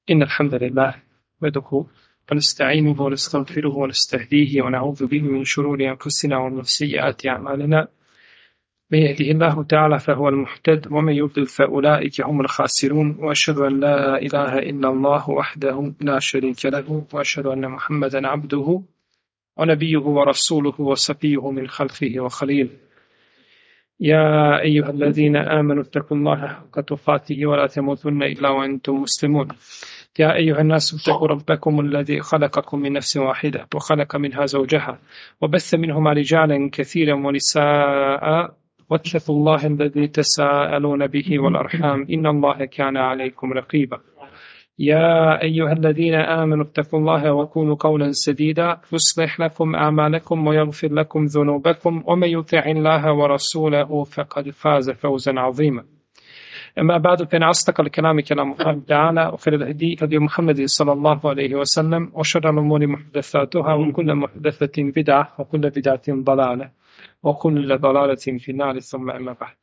إن الحمد لله نحمده ونستعينه ونستغفره ونستهديه ونعوذ به من شرور أنفسنا ومن سيئات أعمالنا. من يهده الله تعالى فهو المهتد ومن يضلل فأولئك هم الخاسرون. وأشهد أن لا إله إلا الله وحده لا شريك له وأشهد أن محمدا عبده ونبيه ورسوله وصفيه من خلقه وخليله. يا أيها الذين آمنوا اتقوا الله حق تقاته ولا تموتن إلا وأنتم مسلمون. يا أيها الناس اتقوا ربكم الذي خلقكم من نفس واحدة وخلق منها زوجها وبث منهما رجالا كثيرا ونساء واتقوا الله الذي تساءلون به والأرحام إن الله كان عليكم رقيبا. يا أيها الذين آمنوا اتقوا الله وقولوا قولا سديدا يصلح لكم أعمالكم ويغفر لكم ذنوبكم ومن يطع الله ورسوله فقد فاز فوزا عظيما. أما بعد فإن أصدق الكلام كلام الله تعالى وخير الهدي هدي محمد صلى الله عليه وسلم وشر الأمور محدثاتها وكل محدثة بدعة وكل بدعة ضلالة وكل ضلالة في النار. ثم أما بعد.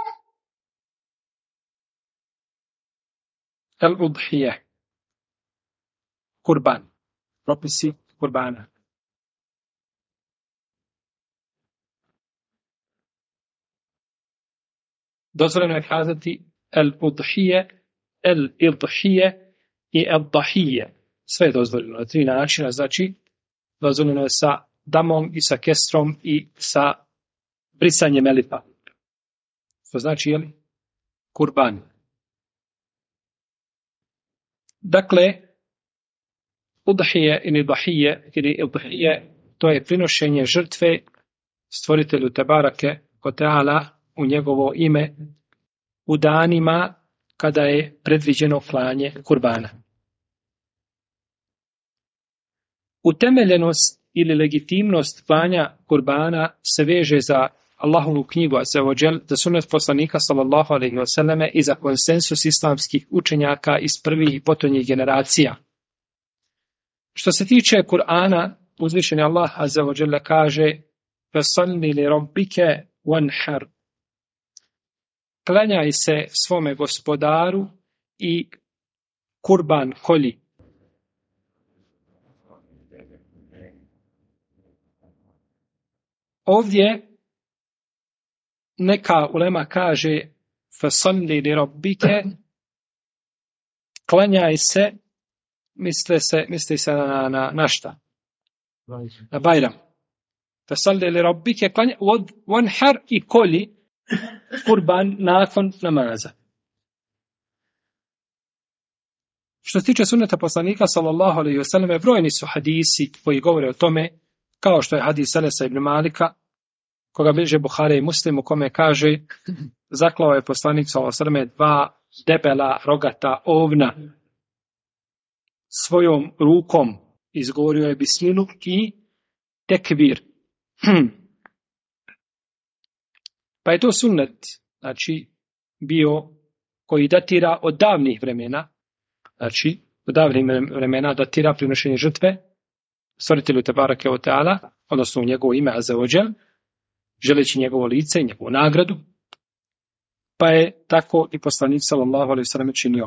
الأضحية قربان propisi kurbana. Dozvoljeno je kazati el-udhije, el-idhije i el-dahije. Sve je dozvoljeno na tri načina, znači dozvoljeno je sa damom i sa kestrom i sa brisanjem elifa. To znači, jeli? Kurban. Dakle, udhije ili dahije ili idhije, to je prinošenje žrtve stvoritelju Tebarake o Teala u njegovo ime u danima kada je predviđeno klanje kurbana. Utemeljenost ili legitimnost klanja kurbana se veže za Allahovu knjigu Azza wa Jal, za sunnet poslanika sallallahu alejhi ve selleme i za konsensus islamskih učenjaka iz prvih i potonjih generacija. Što se tiče Kur'ana, uzvišeni Allah Azza wa Jalla kaže: "Fasalli li rabbike wanhar." Klanjaj se svome gospodaru i kurban kolji. Ovdje neka ulema kaže fasalli li rabbike, klanjaj se, misli se na šta? Na Bajram. Fasalli li rabbike, klanjaj, wanhar i kolji kurban nakon namaza. Što se tiče sunneta poslanika sallallahu alejhi ve selleme, brojni su hadisi koji govore o tome, kao što je hadis Enesa ibn Malika, koga bilježe Buhari i Muslim, u kome kaže: zaklao je poslanik sallallahu alejhi ve selleme dva debela rogata ovna, svojom rukom izgovorio je bismilu i tekbir. Pa je to sunnet, znači, bio koji datira od davnih vremena, znači, od davnih vremena datira prinošenje žrtve stvoritelju Tebarake o Teala, odnosno u njegovo ime Azza wa Jal, želeći njegovo lice i njegovu nagradu, pa je tako i poslanik sallallahu alejhi ve sellem činio.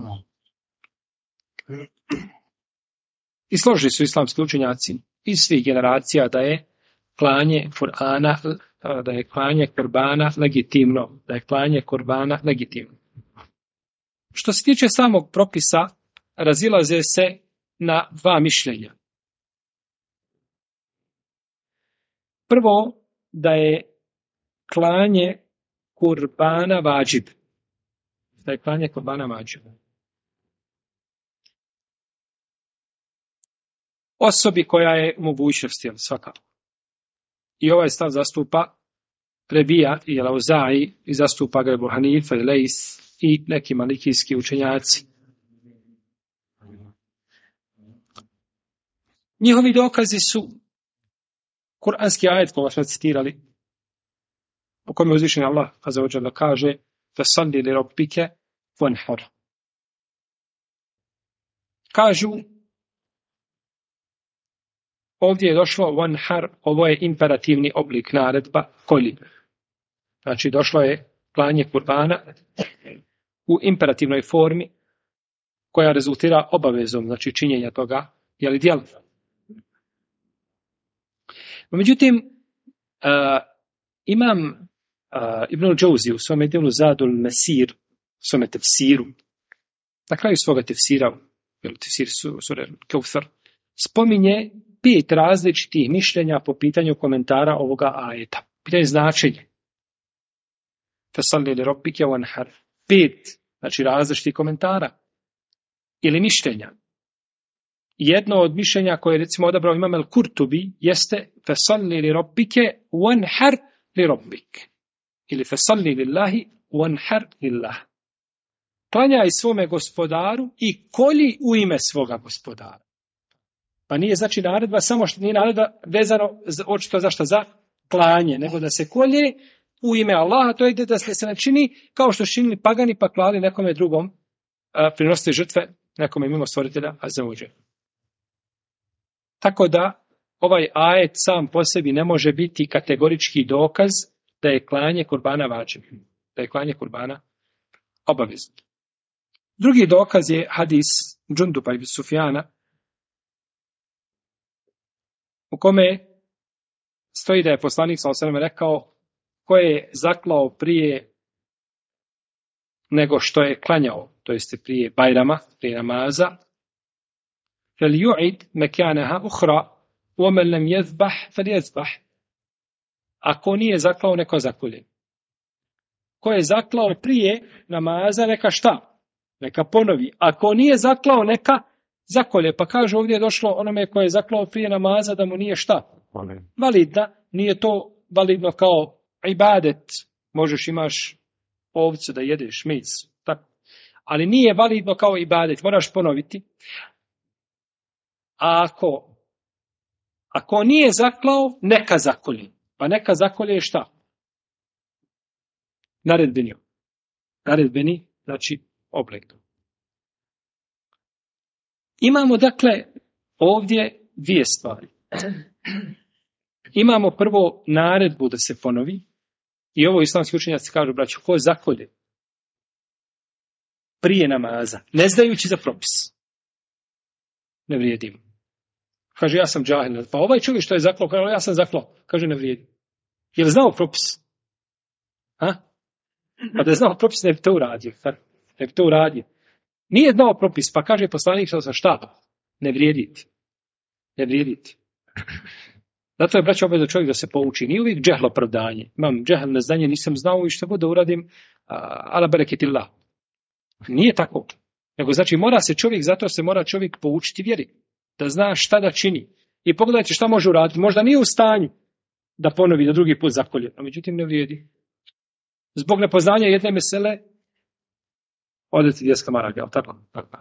I složili su islamski učenjaci iz svih generacija da je klanje Kur'ana, da je klanje kurbana legitimno, da je klanje kurbana legitimno. Što se tiče samog propisa, razilaze se na dva mišljenja. Prvo, da je klanje kurbana vađib. Da je klanje kurbana vađib. Osobi koja je u mogućnosti, svakako. I ovaj stav zastupa Rebija i Al-Auza'i i zastupa ga Ebu Hanife i Lejs i neki malikijski učenjaci. Njihovi dokazi su kuranski ajet koga smo citirali, u kojem je uzvišen Allah Azza wa Jalla kaže: "Fasalli li rabbike wanhar." Kažu, ovdje je došlo wanhar, ovo je imperativni oblik naredba kolji. Znači došlo je klanje kurbana u imperativnoj formi koja rezultira obavezom, znači činjenja toga, jeli djela. No, međutim, imam Ibn al-Džauzi u svome djelu Zadul Mesir, u svome tefsiru, na kraju svoga tefsira, tefsir sure Kauthar, spominje 5 različitih mišljenja po pitanju komentara ovoga ajeta. Pitanje značenje. Fasalli li rabbike wanhar. 5, znači različitih komentara ili mišljenja. Jedno od mišljenja koje je recimo odabrao Imam al-Kurtubi jeste fasalli li rabbike wanhar li rabbik. Ili fasalli lillahi wanhar lillah. Klanjaj svome gospodaru i kolji u ime svoga gospodara. Pa nije znači naredba, samo što nije naredba vezano očito zašto za klanje, nego da se kolje u ime Allaha, to je da se ne čini kao što činili pagani pa klali nekome drugom, prinosili žrtve nekome mimo stvoritelja azza wa dželle. Tako da ovaj ajet sam po sebi ne može biti kategorički dokaz da je klanje kurbana vađib, da je klanje kurbana obavezno. Drugi dokaz je hadis Džunduba ibn Sufjana, u kome stoji da je poslanik sallallahu alejhi ve sellem rekao ko je zaklao prije nego što je klanjao, to jest prije Bajrama, prije namaza, فَلْيُعِدْ مَكَانَهَا أُخْرَى وَمَنْ لَمْ يَذْبَحْ فَلْيَذْبَحْ. Ako nije zaklao, neko zakolje. Ko je zaklao prije namaza, neka šta? Neka ponovi. Ako nije zaklao, neka zakolje. Pa kaže ovdje je došlo onome ko je zaklao prije namaza da mu nije šta? Validna. Nije to validno kao ibadet. Možeš imaš ovcu da jedeš, mic. Tako. Ali nije validno kao ibadet. Moraš ponoviti. A ako nije zaklao, neka zakolje. Pa neka zakolje šta? Naredbeni. Naredbeni, znači oblek. Imamo dakle ovdje 2 stvari. Imamo prvo naredbu da se ponovi. I ovo islamski učenjaci kažu, braćo, ko zakolje prije namaza, ne znajući za propis, ne vrijedi. Kaže, ja sam džahil. Pa ovaj čovjek što je zaklao, kaže, ja sam zaklao. Kaže, ne vrijedi. Je li znao propis? Ha? Pa da je znao propis, ne bi to uradio. Ne bi to uradio. Nije znao propis, pa kaže poslanik šta? Ne vrijediti. Ne vrijediti. Zato je, braćo, obavezno čovjek da se pouči. Nije uvijek džehl opravdanje. Imam džehl neznanje, nisam znao i što god da uradim, ala bereketillah. Nije tako. Nego znači mora se čovjek, zato se mora čovjek poučiti vjeri. Da zna šta da čini. I pogledajte šta može uraditi. Možda nije u stanju da ponovi, da drugi put zakolje. No, međutim, ne vrijedi. Zbog nepoznanja jedne mesele, odeti 10 maraka, jel tako?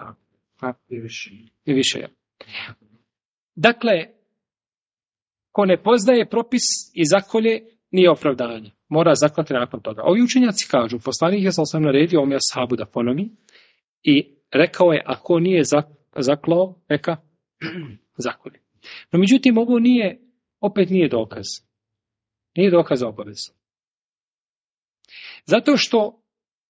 I više je. Dakle, ko ne poznaje propis i zakolje, nije opravdanje. Mora zaklati nakon toga. Ovi učenjaci kažu, poslanik je sam naredio ovom ashabu da ponovi i rekao je, ako nije zaklao, neka zakolje. No, međutim, ovo opet nije dokaz. Nije dokaz za obavezu. Zato što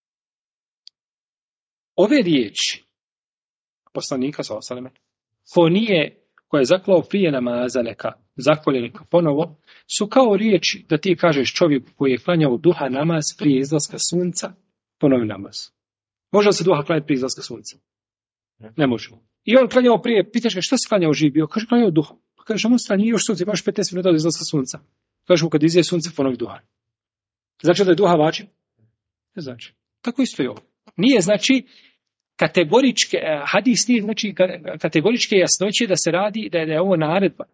ove riječi poslanika sallallahu alejhi ve selleme, ko je zaklao prije namaza, neka zakolje, neka ponovo, su kao riječi da ti kažeš čovjeku koji je klanjao duha namaz prije izlaska sunca, ponovi namaz. Može li se duha klanjati prije izlaska sunca? Ne može. I on klanjao prije, pitaš ga šta si klanjao živ bio? Kaže, klanjao duha. Kaže, mu stani, još sunce, imaš 15 minuta od izlaska sunca. Kaže mu, kad izlazi sunce, ponovi duha. Znači da je duha vađib? Ne znači. Tako isto je ovo. Nije znači kategoričke, hadis nije znači kategoričke jasnoće da se radi, da je ovo naredba.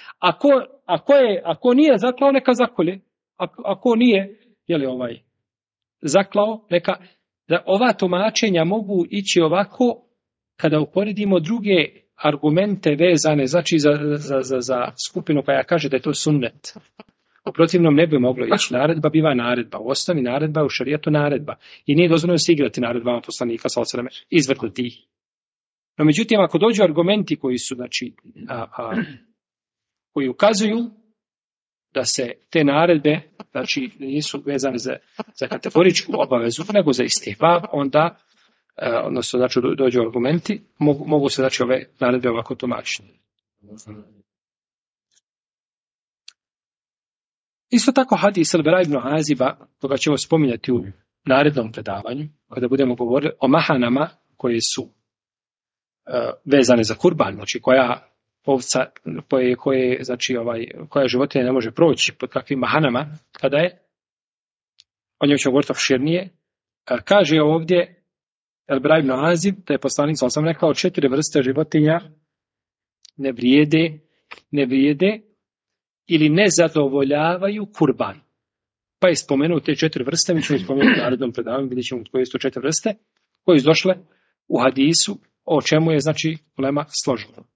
Ako nije zaklao, neka zakolje. Ako nije, zaklao, neka, da ova tumačenja mogu ići ovako kada uporedimo druge argumente vezane, znači za skupinu koja kaže da je to sunnet. U protivnom ne bi moglo ići. Naredba biva naredba. U osnovi naredba je u šerijatu naredba. I nije dozvoljeno se igrati naredbama poslanika sallallahu alejhi ve selleme, izvrtati ih. No međutim, ako dođu argumenti koji su, znači, koji ukazuju da se te naredbe, znači, nisu vezane za kategoričku obavezu, nego za istihbab, onda odnosno znači dođu argumenti, mogu se znači ove naredbe ovako tumačiti. Isto tako hadis Al-Bara ibn Aziba, koga ćemo spominjati u narednom predavanju, kada budemo govorili o mahanama koje su vezane za kurban, znači koja ovca, znači koja životinja ne može proći pod kakvim mahanama, kada je, o njoj ćemo govoriti opširnije, kaže ovdje Al-Bara ibn Azib, da je poslanik sam rekao 4 vrste životinja ne vrijede ili ne zadovoljavaju kurban. Pa je spomenuo te 4 vrste, mi ćemo spomenuti u narednom predavanju, vidjet ćemo koje su 4 vrste, koje su došle u hadisu, o čemu je znači ulema složeno.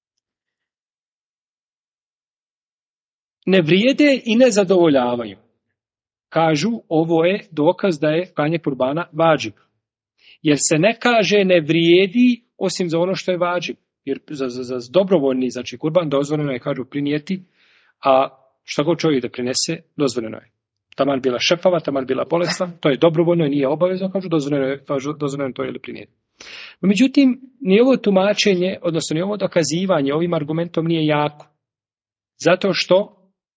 Ne vrijede i ne zadovoljavaju. Kažu, ovo je dokaz da je klanje kurbana vađib. Jer se ne kaže ne vrijedi osim za ono što je vađib. Jer za dobrovoljni, znači kurban, dozvoljeno je, kažu, prinijeti, a šta god čovjek da prinese, dozvoljeno je. Taman bila šepava, taman bila bolesna, to je dobrovoljno i nije obavezno, kažu, dozvoljeno je to ili prinijeti. No, međutim, ni ovo tumačenje, odnosno ni ovo dokazivanje ovim argumentom nije jako. Zato što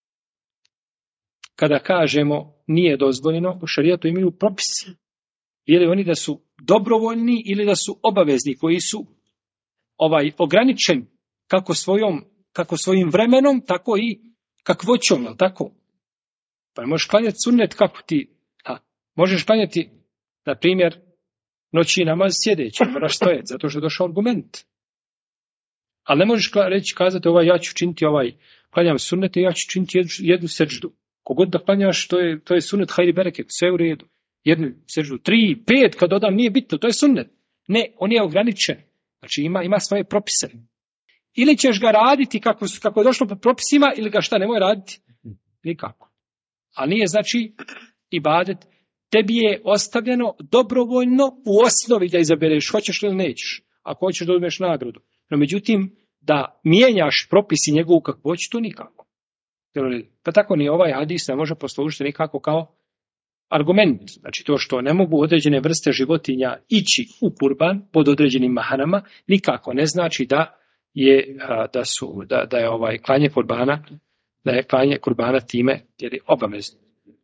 kada kažemo nije dozvoljeno, u šarijatu imaju propisi. Ili oni da su dobrovoljni ili da su obavezni, koji su ograničeni kako svojim vremenom, tako i kakvoćom, jel tako? Pa možeš klanjati sunnet kako ti, možeš klanjati, na primjer, noći namaz sjedeći, moraš stojati, zato što je došao argument. Ali ne možeš kazati ja ću činiti klanjam sunnet i ja ću činiti jednu seždu. Kogod da klanjaš, to je sunnet hajri bereket, sve u redu. Jednu seždu, 3, 5, kad dodam, nije bitno, to je sunnet. Ne, on je ograničen. Znači ima svoje propise. Ili ćeš ga raditi kako je došlo po propisima, ili ga šta nemoj raditi? Nikako. A nije znači ibadet. Tebi je ostavljeno dobrovoljno u osnovi da izabereš hoćeš ili nećeš. Ako hoćeš da uzmeš nagradu. No međutim, da mijenjaš propisi njegovu kakvoću, to nikako. Pa tako ni ovaj hadis ne može poslužiti nikako kao argument. Znači to što ne mogu određene vrste životinja ići u kurban pod određenim mahanama, nikako ne znači da je klanje kurbana, da je klanje kurbana time jer je obavezno.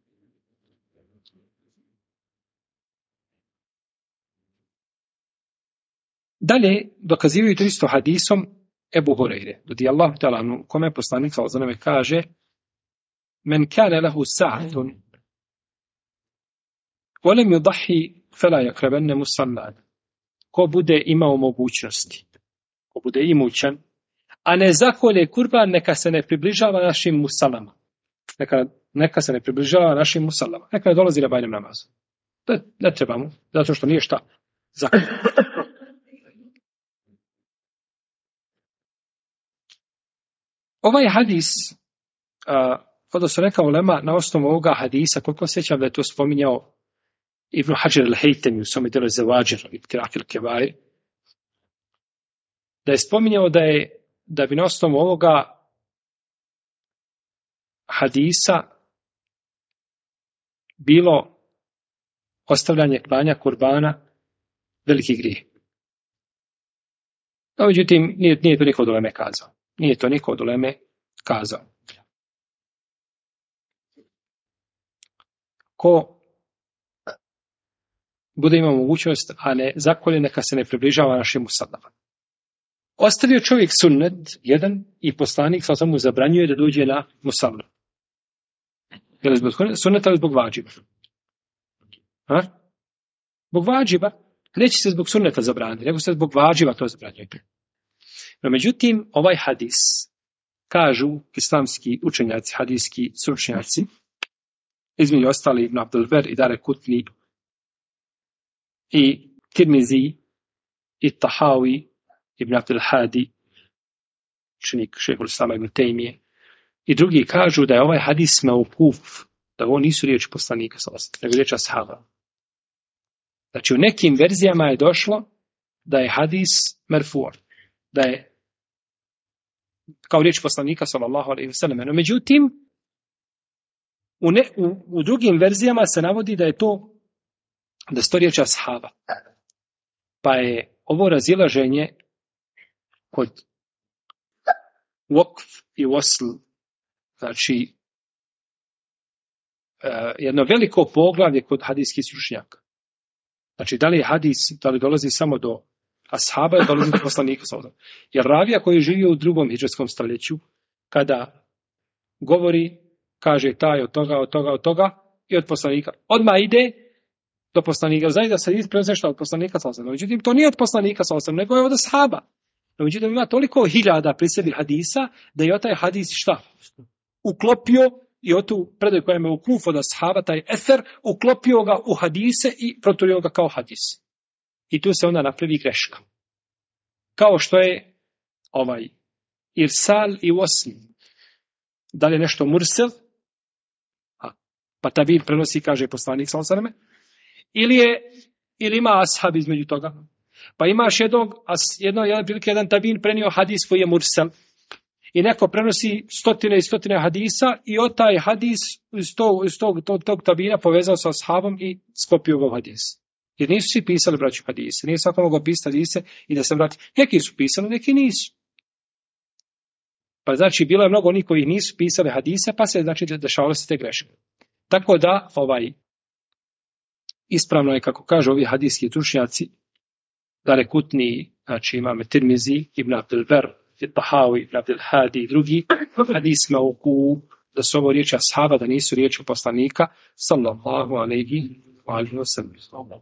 Dalje dokazivaju to isto hadisom Ebu Hureyre, radijallahu ta'ala anhu, kome poslanik sallallahu alejhi ve sellem kaže: "Men kana lahu sa'atun wa lam yudhi fala yaqrabanna musalla." Ko bude imao mogućnosti, ko bude imućan, a ne zakolje kurban, neka se ne približava našim musalama. Neka se ne približava našim musalama. Neka ne dolazi na Bajram namaz. Ne treba mu, zato što nije šta zakolje. Ovaj hadis, kada su rekao ulema na osnovu ovoga hadisa, koliko sjećam da je to spominjao Ibn Hajar al-Haytami u svome djelu Zevađir i Tirafil Kebair, da je spominjao da bi na osnovu ovoga hadisa bilo ostavljanje klanja kurbana veliki grijeh. No, međutim, nije to niko od uleme kazao. Nije to niko od uleme kazao. Ko bude imao mogućnost, a ne zakolje, neka se ne približava našim musalama. Ostavio čovjek sunnet jedan i poslanik sa mu zabranjuje da dođe na musalu. Je li zbog sunneta ili zbog vađiba? Zbog vađiba. Neće se zbog sunneta zabraniti, nego se zbog vađiba to zabranjuje. No, međutim, ovaj hadis, kažu islamski učenjaci, hadijski stručnjaci, između ostali Ibn Abdul Ber i Dare Kutni i Tirmizi i Tahawi, Ibn Abdul Hadi, učenik šejhul Islama Ibn Tejmije, i drugi kažu da je ovaj hadis meukuf, da ovo nisu riječi poslanika, nego riječi ashaba. Znači u nekim verzijama je došlo da je hadis merfu', da je kao riječ poslanika sallallahu alejhi ve sellem. No međutim, u drugim verzijama se navodi da je to riječ ashaba. Pa je ovo razilaženje kod wakf i wasl, znači jedno veliko poglavlje kod hadijskih stručnjaka. Znači, da li je hadis, da li dolazi samo do ashaba, dolazi do poslanika sallallahu alejhi ve sellem. Jer ravija koji je živio u 2. hidžretskom stoljeću, kada govori, kaže taj od toga i od poslanika, odmah ide do poslanika. Znači da se prenosi nešto od poslanika sallallahu alejhi ve sellem. Međutim, to nije od poslanika sallallahu alejhi ve sellem, nego je od ashaba. Međutim, ima toliko hiljada pri sebi hadisa, da je taj hadis šta? Uklopio i o tu predaju koja je ukuf od ashaba, taj eser, uklopio ga u hadise i proturio ga kao hadis. I tu se onda napravi greška. Kao što je irsal i wasl. Da li je nešto mursel? Pa tabin prenosi, kaže poslanik sallallahu alejhi ve sellem, ili ima ashab između toga. Pa imaš jedan tabin prenio hadis koji je mursel. I neko prenosi stotine i stotine hadisa i od taj hadis iz tog tabina povezao sa ashabom i sklopio ga u hadis. Jer nisu svi pisali, braću, hadise. Nije svako mogao pisati hadise i da se vrati. Neki su pisali, neki nisu. Pa znači, bilo je mnogo onih koji nisu pisali hadise, pa se znači dešavale se te greške. Tako da, ispravno je, kako kažu ovi hadijski stručnjaci, Darekutni, znači imame Tirmizi, Ibn Abdul Ber, Tahawi, Ibn Abdul Hadi i drugi, hadis mauku, da su ovo riječi ashaba, da nisu riječi poslanika, sallallahu alejhi wa sallam.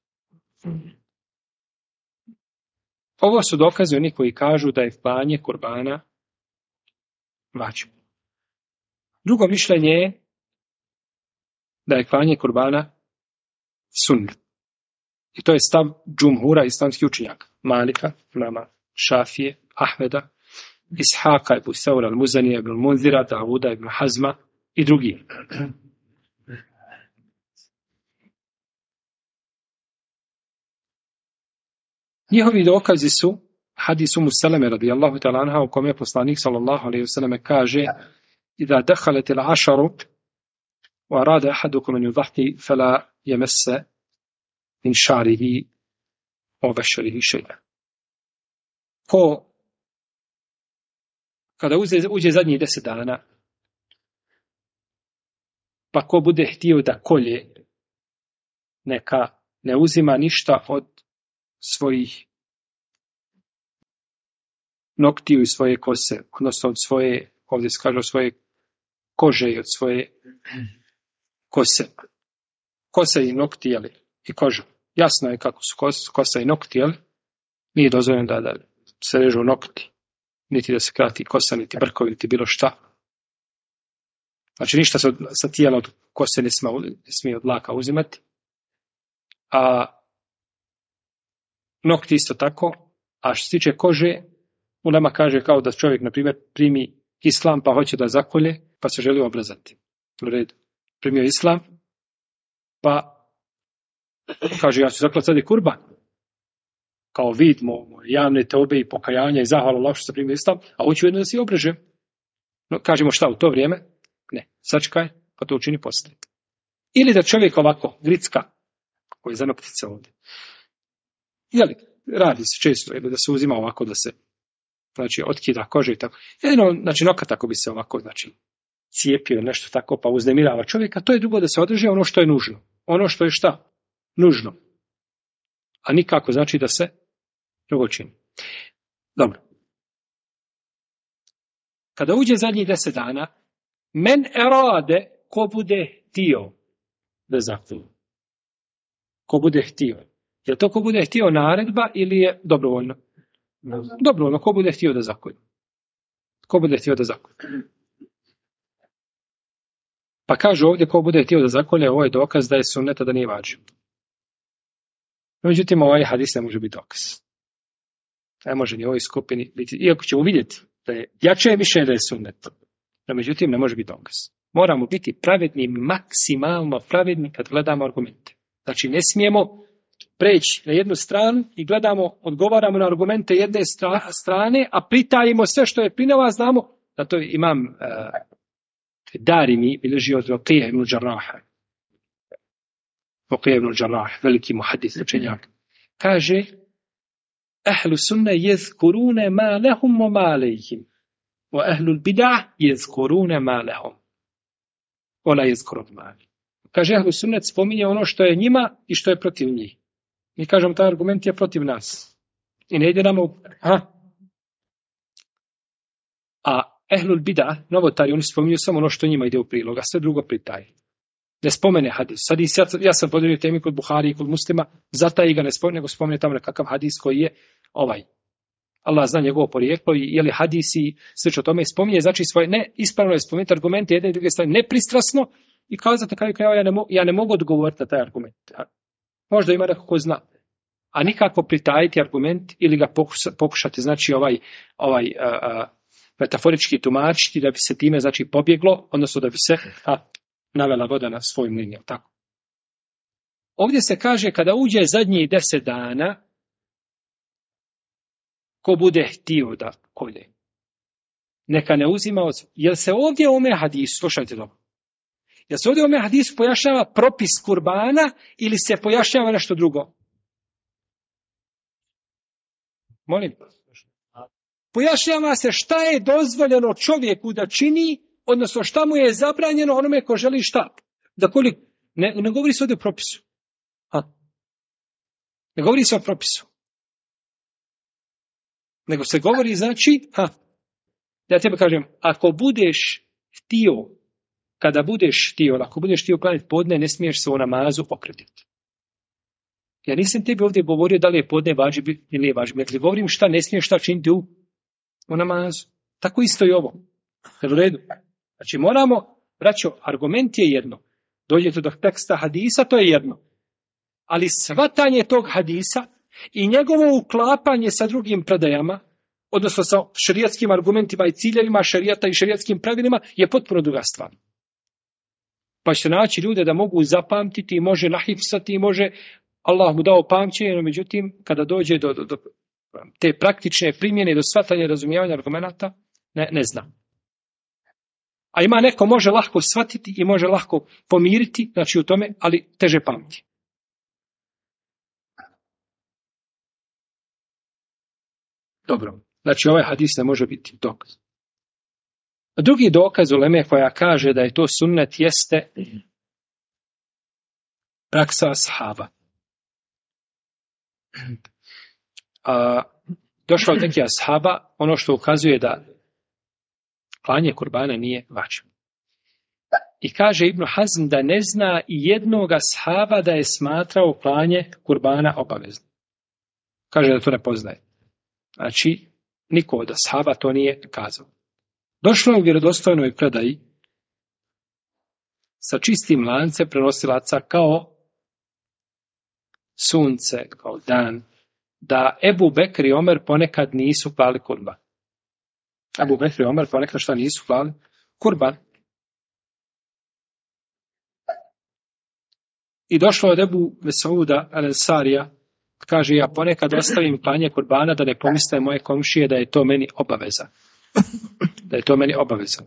Ovo su dokazi oni koji kažu da je klanje kurbana vađib. Drugo mišljenje je da je klanje kurbana sunnet. I to je stav džumhura islamskih učenjaka. Malika, imama Šafije, Ahmeda, Ishaka, Ebu Saura, Al-Muzanija, Ibn Munzira, Davuda, Ibn Hazma i drugi. Njihovi dokazi su hadis Umu Seleme radijallahu ta'ala anha, u kome poslanik sallallahu alejhi ve selleme kaže: "Iza dakhalat al-asharu wa arada ahadukum an yudhhi fala yamassa min šarihi o bešarihi šeja." Kada uđe zadnjih 10 dana, pa ko bude htio da kolje, neka ne uzima ništa od svojih noktiju i svoje kose, odnosno od svoje, ovdje se kaže, od svoje kože i od svoje kose. Kose i nokti, jeli, i koža. Jasno je kako su kosa i nokti, jel? Nije dozvoljeno da se režu nokti, niti da se krati kosa, niti brkovi, niti bilo šta. Znači ništa sa tijela od kose ne smije od laka uzimati. A nokti isto tako. A što se tiče kože, ulema kaže kao da čovjek, na primjer, primi islam pa hoće da zakolje, pa se želi obrezati. U redu. Primio islam, pa kaže, ja ću zaklati sad i kurban. Kao vid javne teobe i pokajanja i zahvala Allah što se primio islam, a hoću jedno da se obrežem. No, kažemo šta u to vrijeme? Ne, sačekaj, pa to učini poslije. Ili da čovjek ovako, gricka, koji je za noktice ovdje. Jeli, radi se često, ili da se uzima ovako da se, znači, otkida kože i tako. Jedino, znači, nokat ako bi se ovako, znači, cijepio nešto tako, pa uznemirava čovjeka, to je drugo da se održi ono što je nužno. Ono što je šta? Nužno. A nikako znači da se drugo čini. Dobro. Kada uđe zadnjih 10 dana, men erade, ko bude htio da zaklju. Ko bude htio. Je to ko bude htio naredba ili je dobrovoljno? Dobrovoljno, ko bude htio da zaklju. Ko bude htio da zaklju. Pa kažu ovdje ko bude htio da zakolje, ovo je dokaz da je sunneta, da nije vađib. Međutim, ovaj hadis ne može biti dokaz. Ne može ni ovoj skupini biti, iako ćemo vidjeti da je jače mišljenje da je sunnet. No, međutim, ne može biti dokaz. Moramo biti pravedni, maksimalno pravedni kad gledamo argumente. Znači, ne smijemo preći na jednu stranu i odgovaramo na argumente jedne strane, a pritajimo sve što je pri nama, znamo da to imam Darimi bilježi od Vaqija ibn Đarraha. Vaqija ibn Đarrah, veliki muhadis, učenjak. kaže ahlu sunne jezkurune ma lehum o ma lejhim. O ahlu bid'ah jezkurune ma lehum. Ona jezkurun ma. Kaže ahlu sunnet spominje ono što je njima i što je protiv njih. Mi kažemo taj argument je protiv nas. I ne ide nam A ehlul bid'ah, novotari, oni spominju samo ono što njima ide u prilog, a sve drugo pritaje. Ne spomene hadis. Ja sam podijelio temi kod Buhari i kod Muslima, zataji ga ne spomene, nego spomene tamo nekakav hadis koji je Allah zna njegovo porijeklo i je li hadis i sve o tome spominje, znači svoje, ne, ispravno je spomenuti argumente jedne i druge strane, nepristrasno i kazati na kraju krajeva ja ne mogu odgovoriti na taj argument. Možda ima neko ko zna. A nikako pritajiti argument ili ga pokušati, znači metaforički tumačiti da bi se time, znači, pobjeglo, odnosno da bi se navela voda na svojim linijama. Tako. Ovdje se kaže kada uđe zadnjih 10 dana, ko bude htio da kolje, neka ne uzima od... Jel se ovdje u ome hadisu, slušajte dobro, jel se ovdje u ome hadisu pojašnjava propis kurbana ili se pojašnjava nešto drugo? Molim. Pojašnjava se šta je dozvoljeno čovjeku da čini, odnosno šta mu je zabranjeno onome ko želi šta. Da kolje, ne govori se ovdje o propisu. Ne govori se o propisu. Nego se govori, znači, ja tebe kažem, ako budeš htio klanjati podne, ne smiješ se u namazu okretiti. Ja nisam tebi ovdje govorio da li je podne važib ili nije važib. Dakle, govorim šta ne smiješ šta činiti u namazu. Tako isto i ovo. U redu. Znači, moramo, braćo, argument je jedno. Dođete do teksta hadisa, to je jedno. Ali shvatanje tog hadisa i njegovo uklapanje sa drugim predajama, odnosno sa šerijatskim argumentima i ciljevima šerijata i šerijatskim pravilima, je potpuno druga stvar. Pa ćete naći ljude da mogu zapamtiti i može nahifsati i može, Allah mu dao pamćenje, no međutim, kada dođe do te praktične primjene, do shvatanja i razumijevanja argumenata, ne zna. A ima neko može lahko shvatiti i može lahko pomiriti, znači u tome, ali teže pamti. Dobro, znači ovaj hadis ne može biti dokaz. Drugi dokaz uleme koja kaže da je to sunnet jeste praksa ashaba. Došlo od nekih ashaba ono što ukazuje da klanje kurbana nije važno. I kaže Ibn Hazm da ne zna i jednog ashaba da je smatrao klanje kurbana obavezno. Kaže da to ne poznaje. Znači, niko od ashaba to nije kazao. Došlo je u vjerodostojnoj predaji sa čistim lancem prenosilaca kao sunce, kao dan, da Ebu Bekr i Omer ponekad nisu klali kurban. Ebu Bekr i Omer ponekad šta nisu klali? Kurban. I došlo od Ebu Mesauda al-Ansarija, kaže, ja ponekad ostavim klanje kurbana da ne pomisle moje komšije da je to meni obaveza. Da je to meni obaveza.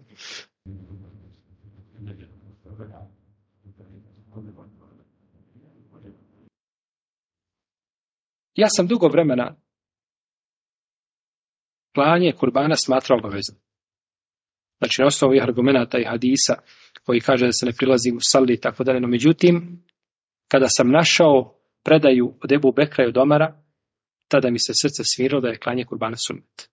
Ja sam dugo vremena klanje kurbana smatrao obavezno. Znači, na osnovu ovih argumenata i hadisa koji kaže da se ne prilazi u salli i tako dalje. No, međutim, kada sam našao predaju od Ebu Bekra i od Omara, tada mi se srce sviralo da je klanje kurbana sunnet.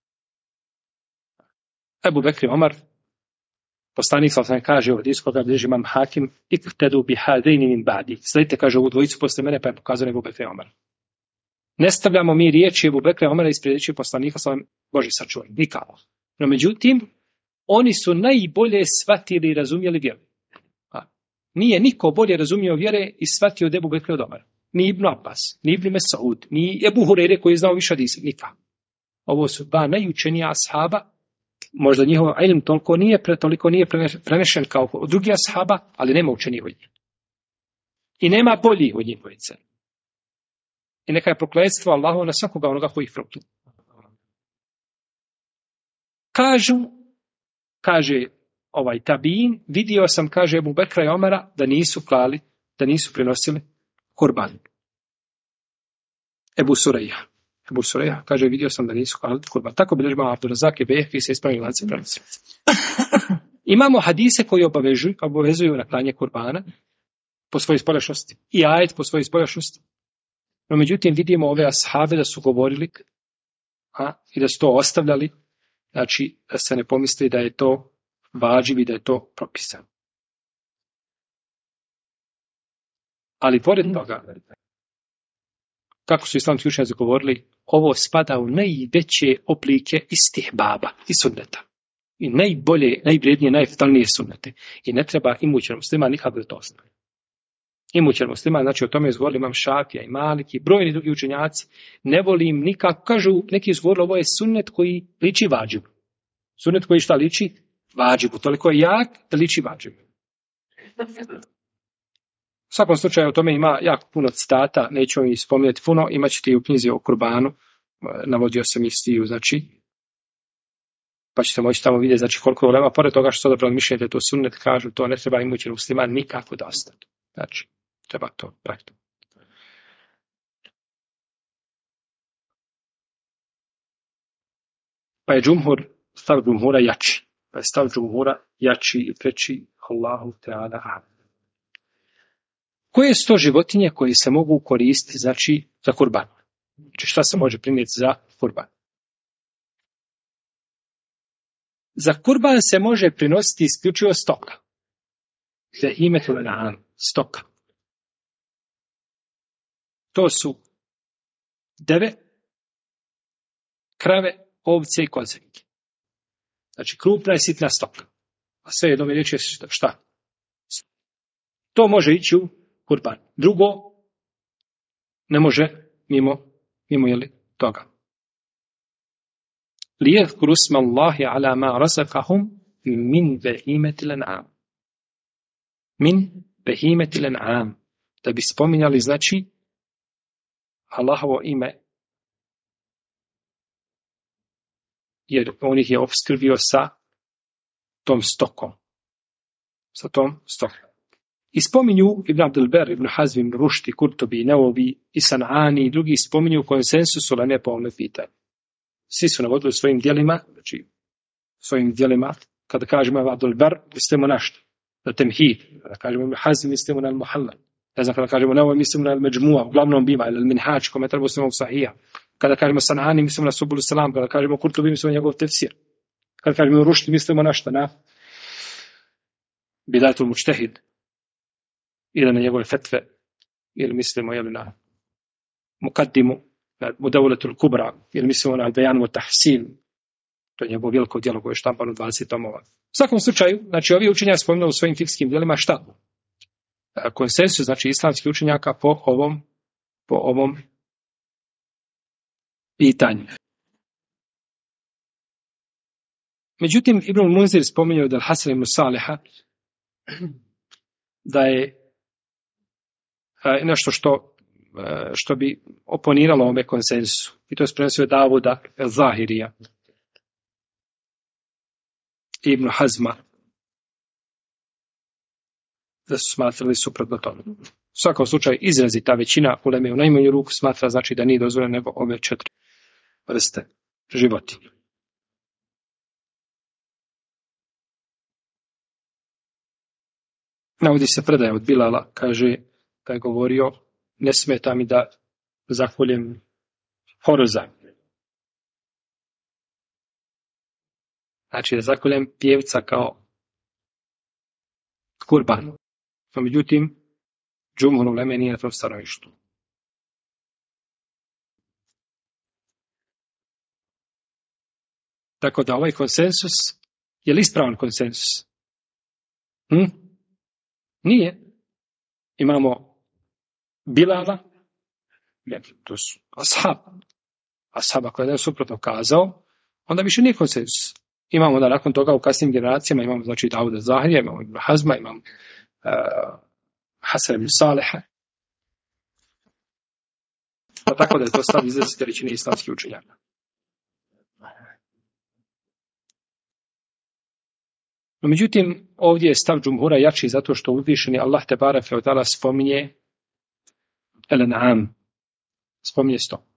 Ebu Bekr i Omar, poslanik sallallahu kaže u hadisu koga bilježi imam Hakim, iktedu bi hadejni min ba'di. Sledite, kaže, ovu dvojicu posle mene, pa je pokazano Ebu Bekr i Omar. Ne stavljamo mi riječi Ebu Bekra i Omara ispred riječi poslanika sallallahu Boži sačuvaj, nikako. No međutim, oni su najbolje shvatili i razumjeli vjeru. Nije niko bolje razumio vjere i shvatio od Ebu Bekra i od Omara. Ni Ibn Abbas, ni Ibn Mesaud, ni Ebu Hurere koji je znao više hadisa, nikako. Ovo su dva najučenija ashaba. Možda njihov ilm toliko nije prenešen kao od drugih ashaba, ali nema učenijih od njih. I nema boljih od njih dvojice. I neka je prokletstvo Allahu na svakoga onoga koji ih proklinje. Kaže ovaj tabin, vidio sam, kaže Ebu Bekra i Omara, da nisu klali, da nisu prinosili kurban. Ebu Surejah kaže, vidio sam da nisu halal kurban. Tako bilježi imam Abdurazak i Bejheki se ispravili lanci prenosilaca. Imamo hadise koji obavezuju na klanje kurbana po svojoj spoljašnosti. I ajet po svojoj spoljašnosti. No međutim vidimo ove ashabe da su govorili i da su to ostavljali, znači da se ne pomisli da je to vađiv i da je to propisano. Ali pored toga, kako su islamski učenjaci govorili, ovo spada u najveće oblike istihbaba i sunneta. I najbolje, najvrijednije, najeftalnije sunnete. I ne treba imućan musliman nikako da to ostaje. Imućan musliman, znači o tome izgovorili imam Šafija i Malik i brojni drugi učenjaci, ne volim nikako, kažu, neki izgovorili, ovo je sunnet koji liči vađivu. Sunnet koji šta liči? Vađivu. Toliko je jak da liči vađivu. U svakom slučaju o tome ima jako puno citata, neću ih spominjati puno, imat ćete i u knjizi o kurbanu, navodio sam ih stiju, znači, pa ćete moći tamo vidjeti, znači, koliko je ulema, pored toga što su odabrali mišljenje da je to sunnet, kažu, to ne treba imućan musliman nikako da ostane. Znači, treba to pratiti. Pa je stav džumhura jači. Pa je stav džumhura jači i preči Allahu Teala a'lam. Koje su to životinje koje se mogu koristiti, znači, za kurban? Znači, šta se može primjeti za kurban? Za kurban se može prinositi isključivo stoka. Stoka. To su deve, krave, ovce i koze. Znači, krupna i sitna stoka. A sve jednom je riječ je šta? To može ići u kurban. Drugo, ne može mimo jeli toga. Lijezkuru isma Allahi ala ma razaqahum min behimetil an'am. Min behimetil an'am. Da bi spominjali, znači, Allahovo ime, jer on ih je opskrbio sa tom stokom. Sa tom stokom. I spominju Ibn Abdelber, Ibn Hazm, Ibn Rušti, Kurtobi, Neovi, i Sanani i drugi spominju konsensusu na ne po ovome pitanju. Svi su navodili svojim djelima, znači svojim djelima, kada kažemo Ibn Abdelber, mislimo na što? Na temhid. Kada kažemo Ibn Hazm, mislimo na al-Muhalla. Ne znam, kada kažemo Neovi, mislimo na al-Međmu'a, uglavnom biva, ili al-Minhač, komentar muslimog sahija. Kada kažemo Sanani, mislimo na Subul Salam. Kada kažemo Kurtobi, mislimo na njegov tefsir. Kada kažemo Rušti, mislimo na što? Na Bidatul Mučtehid. Ili na njegove fetve, ili mislimo na Mukaddimu, na Mudawlatul Kubra, ili mislimo na Al-Bayanu Tahsil, to je njegovo veliko djelo koje je štampano 20 tomova. U svakom slučaju, znači ovi učenjaci spominjali u svojim fikskim djelima šta? Konsensus, znači islamskih učenjaka po ovom pitanju. Međutim, Ibn Munzir spominjao da Hasan ibn Saliha da je nešto što bi oponiralo ome konsensusu. I to je prenosio Davuda el-Zahirija, Ibn Hazma, da su smatrali suprotno tome. U svakom slučaju izrazita većina uleme u najmanju ruku smatra, znači da nije dozvoljeno nego ove 4 vrste životinja. Navodi se predaja od Bilala, kaže da je govorio, ne smeta mi da zakoljem horoza. Znači da zakoljem pjevca kao kurban. No, međutim, džumhur uleme nije na tom stanovištu. Tako da ovaj konsensus, je li ispravan konsensus? Nije. Imamo Bilala, to su ashab ako je suprotno kazao, onda više nije konsensus. Imamo da nakon toga u kasnim generacijama imamo znači Davuda Zahirija, imamo Ibn Hazma, imamo Hasan ibn Saliha. Pa tako da je to stav izrazite većine islamskih učenjaka. No, međutim, ovdje je stav džumhura jači zato što uzvišeni Allah te bareke ve taala spominje el-an'am, spominje sto.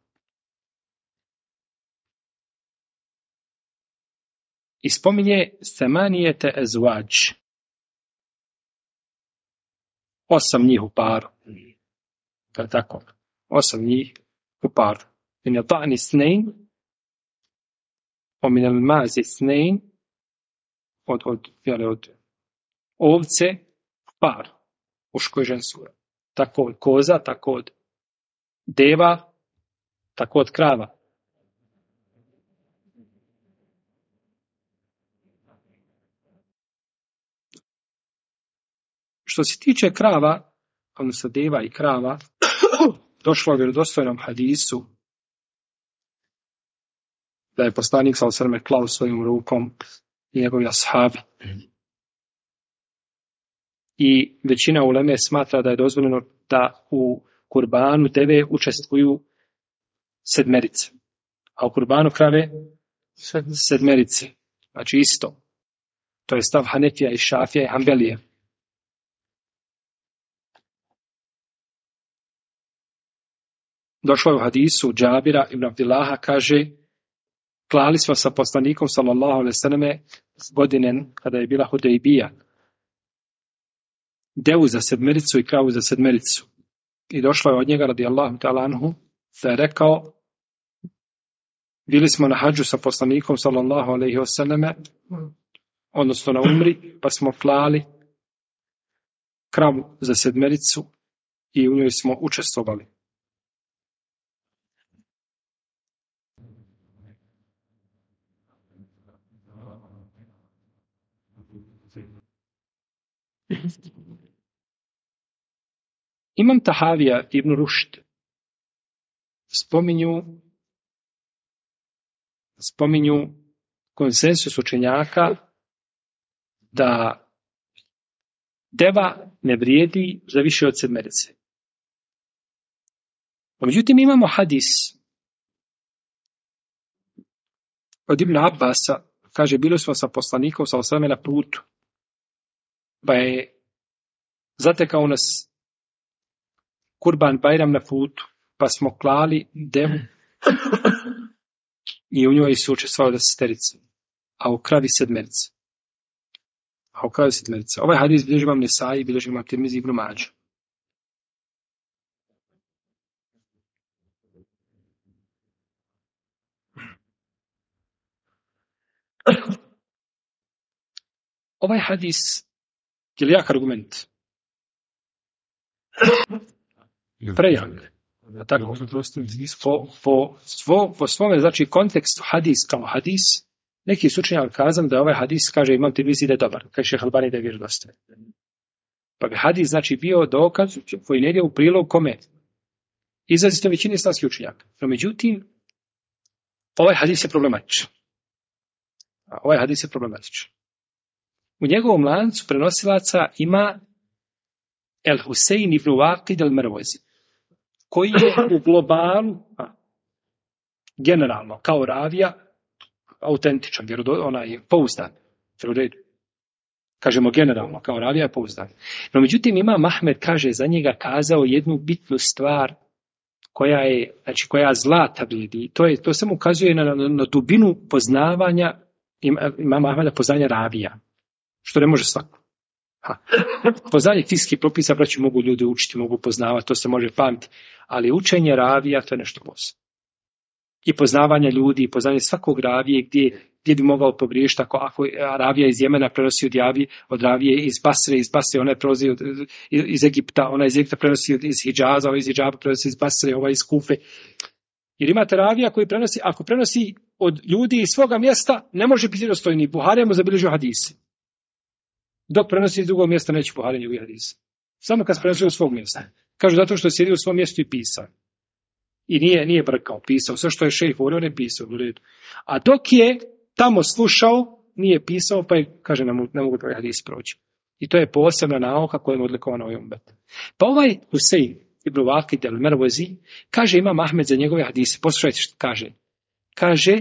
I spominje semanijete ezvađ. 8 njih u paru. Tako. 8 njih u paru. Min je ta'ni snein, o min al mazi snein, od ovce par, muško i žensko. Tako od koza, tako od deva, tako od krava. Što se tiče krava, odnosno deva i krava, došlo u vjerodostojnom hadisu da je poslanik sallallahu alejhi ve sellem klao svojom rukom i njegovi ashabi. I većina uleme smatra da je dozvoljeno da u kurbanu deve učestvuju 7, a u kurbanu krave 7. Znači isto. To je stav Hanefija i Šafija i Hanbelije. Došlo je u hadisu Džabira ibn Abdillaha, kaže, klali smo sa poslanikom sallallahu alejhi ve selleme godine kada je bila Hudejbija, devu za 7 i kravu za 7. I došlo je od njega radijallahu ta'ala anhu da je rekao, bili smo na hadžu sa poslanikom sallallahu alejhi ve selleme, odnosno na umri, pa smo klali kravu za 7 i u njoj smo učestvovali. Imam Tahavija ibn Rušd spominju konsensus učenjaka da deva ne vrijedi za više od 7. Međutim, imamo hadis od Ibn Abbasa, kaže, bili smo sa poslanikom sallallahu alejhi ve sellem na putu, pa je zatekao nas Kurban Bajram na putu, pa smo klali devu i u njoj su učestvovali 10, a u kravi 7. Ovaj hadis bilježi imam Nesai, bilježi imam Tirmizi ibn Mađa. Ovaj hadis je li jak argument? Prejak. Tako, po svome, znači, kontekstu hadis kao hadis, neki su učenjaci kazali da ovaj hadis, kaže, imam Tirmizi da je dobar, kaže Šejh Albani da je vjerodostojan. Pa bi hadis, znači, bio dokaz koji ne ide u prilog kome? Izrazito većini islamskih učenjaka. No, međutim, ovaj hadis je problematičan. U njegovom lancu prenosilaca ima El Husein ibn Waqid al-Marwazi, koji je u globalu, generalno, kao ravija, autentičan, onaj pouzdan. Kažemo generalno, kao ravija je pouzdan. No, međutim, Imam Ahmed, kaže, za njega kazao jednu bitnu stvar koja zlata vidi. To samo ukazuje na dubinu poznavanja Imama Ahmeda, poznanja ravija, što ne može svako. Poznanje fiskih propisa, braći, mogu ljudi učiti, mogu poznavati, to se može pamtiti, ali učenje ravija, to je nešto posebno. I poznavanje ljudi, i poznavanje svakog ravije, gdje bi mogao pogriješiti, ako ravija iz Jemena prenosi od ravije iz Basre, ona prenosi iz Egipta, ona iz Egipta prenosi iz Hidžaza, ovaj iz Hidžaba prenosi iz Basre, ovaj iz Kufe. Jer imate ravija koji prenosi, ako prenosi od ljudi iz svoga mjesta, ne može biti dostojni. Buharija mu zabilježio hadise. Dok prenosi iz drugog mjesta, neće Buharija njegovi hadise. Samo kad se prenosi od svog mjesta. Kažu zato što je sjedio u svom mjestu i pisao. I nije brkao, pisao. Sve što je šejh govorio, on je pisao. A dok je tamo slušao, nije pisao, pa je, kaže, ne mogu tvoj hadis proći. I to je posebna nauka koja je odlikovana ovim ummetom. Pa ovaj Husein ibn Waqid al-Marwazi, kaže, Imam Ahmed za njegove hadise. Poslušajte što kaže. Kaže,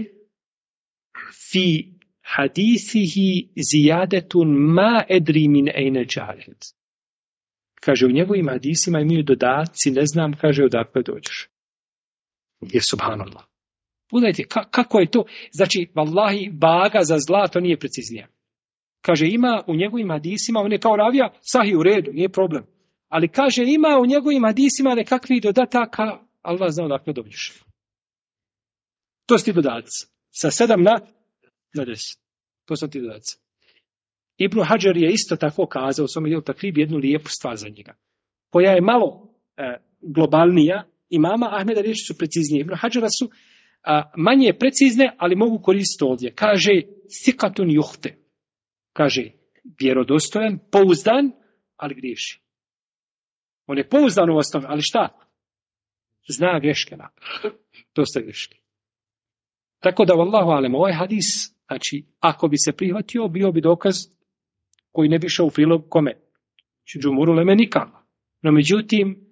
fi hadithihi zijadetun ma edri min ejne džalet. Kaže, u njegovim hadisima imaju dodaci, ne znam, kaže, odakle dođeš. Je subhanallah. Pogledajte, kako je to? Znači, vallahi, vaga za zlato nije preciznija. Kaže, ima u njegovim hadisima, on je kao ravija, sahih u redu, nije problem. Ali kaže, ima u njegovim hadisima nekakvih dodataka, Allah zna odakle dođeš. To su ti dodaci. Sa 7 na 10. To su ti dodaci. Ibn Hadžar je isto tako kazao u svom dijelu Takrib jednu lijepu stvar za njega, koja je malo globalnija. Imama Ahmeda riječi su preciznije. Ibn Hadžara su manje precizne, ali mogu koristiti ovdje. Kaže, sikatun juhte. Kaže, vjerodostojan, pouzdan, ali griješi. On je pouzdan u osnovi, ali šta? Zna greške. Dosta greške. Tako da, vallahu alem, ovaj hadis, znači, ako bi se prihvatio, bio bi dokaz koji ne bi šao u prilog kome? Džumhuru uleme nikako. No, međutim,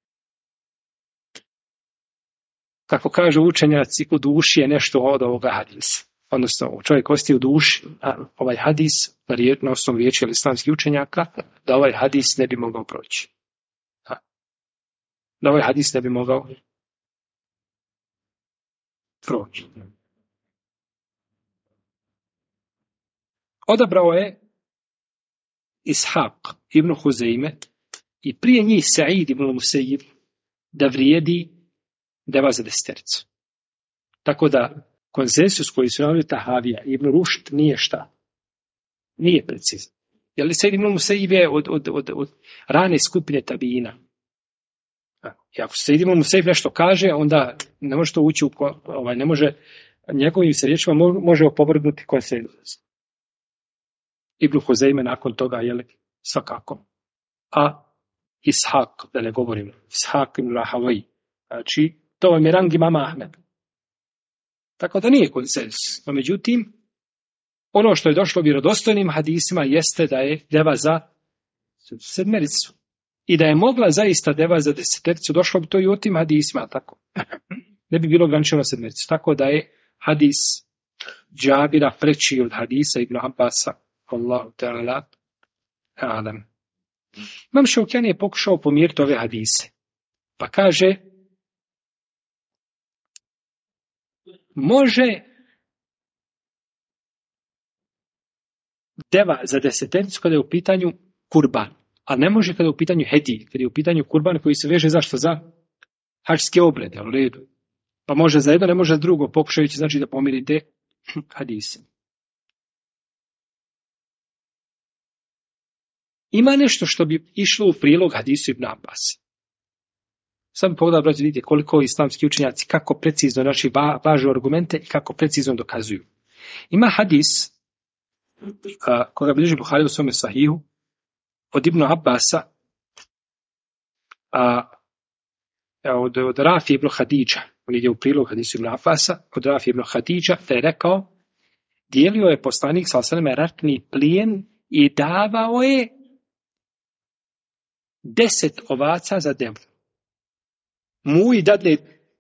kako kažu učenjaci, u duši je nešto od ovoga hadisa. Odnosno, čovjek ostaje u duši, a ovaj hadis, na osnovu riječi islamskih učenjaka, da ovaj hadis ne bi mogao proći. Da ovaj hadis ne bi mogao proći. Odabrao je Ishaq ibn Huzeyme i prije njih Sa'id ibn Musejib da vrijedi deva za desetericu. Tako da konsensus koji su naveli Tahavija i Ibn Rušd nije šta? Nije precizan. Jer li Sa'id ibn Musejib je od rane skupine tabijina. I ako Sa'id ibn Musejib nešto kaže, onda ne može to ući ne može, njegovim se riječima može opovrgnuti konsensus. Ibn Huzeyme nakon toga, svakako. A Ishaq, da ne govorim, Ishaq ibn Rahavaj, znači, to vam je rang imama Ahmeda. Tako da nije konsensus. No, međutim, ono što je došlo vjerodostojnim hadisima jeste da je deva za sedmericu. I da je mogla zaista deva za desetericu, došlo bi to i u tim hadisima, tako. Ne bi bilo ograničeno na sedmericu. Tako da je hadis Džabira preći od hadisa Ibn Abbasa. Allahu ta'ala alam. Imam Šaukjani je pokušao pomiriti ove hadise. Pa kaže, može deva za desetericu kada je u pitanju kurban, a ne može kada je u pitanju hedij, kada je u pitanju kurban koji se veže zašto? Za hadžske obrede, u redu. Pa može za jedno, ne može za drugo, pokušajući znači da pomirite hadise. Ima nešto što bi išlo u prilog hadisu Ibn Abbas. Sad pogledaj, braći, vidite koliko islamski učenjaci, kako precizno znači važu argumente i kako precizno dokazuju. Ima hadis, koga bilježi Buhari u svome sahihu, od Ibn Abbasa, od Rafi ibn Hadidža, on ide u prilog hadisu Ibn Abbasa, od Rafi ibn Hadidža, da je rekao, dijelio je poslanik s.a.v. ratni plijen i davao je 10 ovaca za devu. Mu i dadne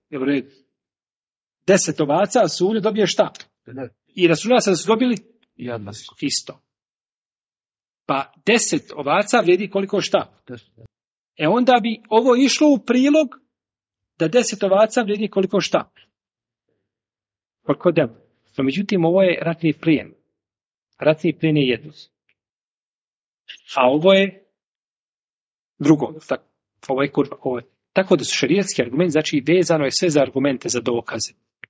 10 ovaca, a Sunja dobije šta? I Rasulullah sada su dobili? Isto. Pa 10 ovaca vrijedi koliko šta? Onda bi ovo išlo u prilog da 10 ovaca vrijedi koliko šta? Koliko devu. No, međutim, ovo je ratni plijen. Ratni plijen je jedno. A ovo je drugo. Ovo je kurba. Ovo je. Tako da su šerijatski argumenti, znači vezano je sve za argumente, za dokaze.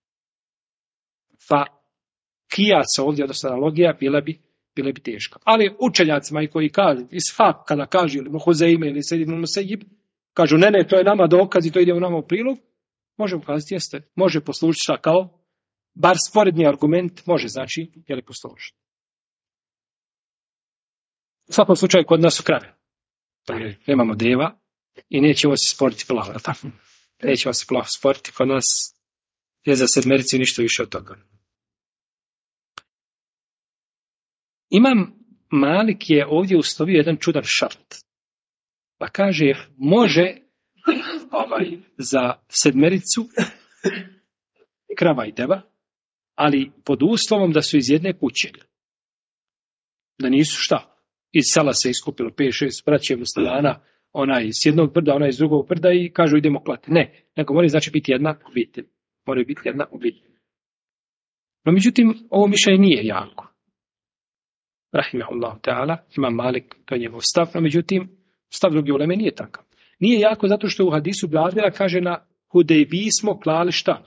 Pa kijasa ovdje, odnosno analogija, bila bi teška. Ali učenjacima i koji kažu, Ishaq kada kaže, ili Huzeyme, ili Sa'id ibn Musejib, kažu, ne, to je nama dokaz i to ide u nama u prilog, možemo kazati, jeste, može poslužiti šta kao, bar sporedni argument, može znači, je li poslužiti. U svakom slučaju, kod nas su krave. Nemamo deva, i nećemo se sporiti plavo, tako? Nećemo se plavo sporiti, kod nas je za sedmericu ništa više od toga. Imam Malik je ovdje uslovio jedan čudan šart. Pa kaže, može za sedmericu krava i deva, ali pod uslovom da su iz jedne kuće. Da nisu šta? Iz sela se iskupilo 5-6 braće muslimana, onaj iz jednog brda, onaj iz drugog brda i kažu idemo klati. Ne, nego mora znači biti jedna obitelj. Mora biti jedna obitelj. No, međutim, ovo mišljenje nije jako. Rahimahullahu ta'ala, Imam Malik, to je njegov stav, no međutim, stav drugi uleme nije takav. Nije jako zato što u hadisu Jabira kaže na Hudejbiji smo klali šta?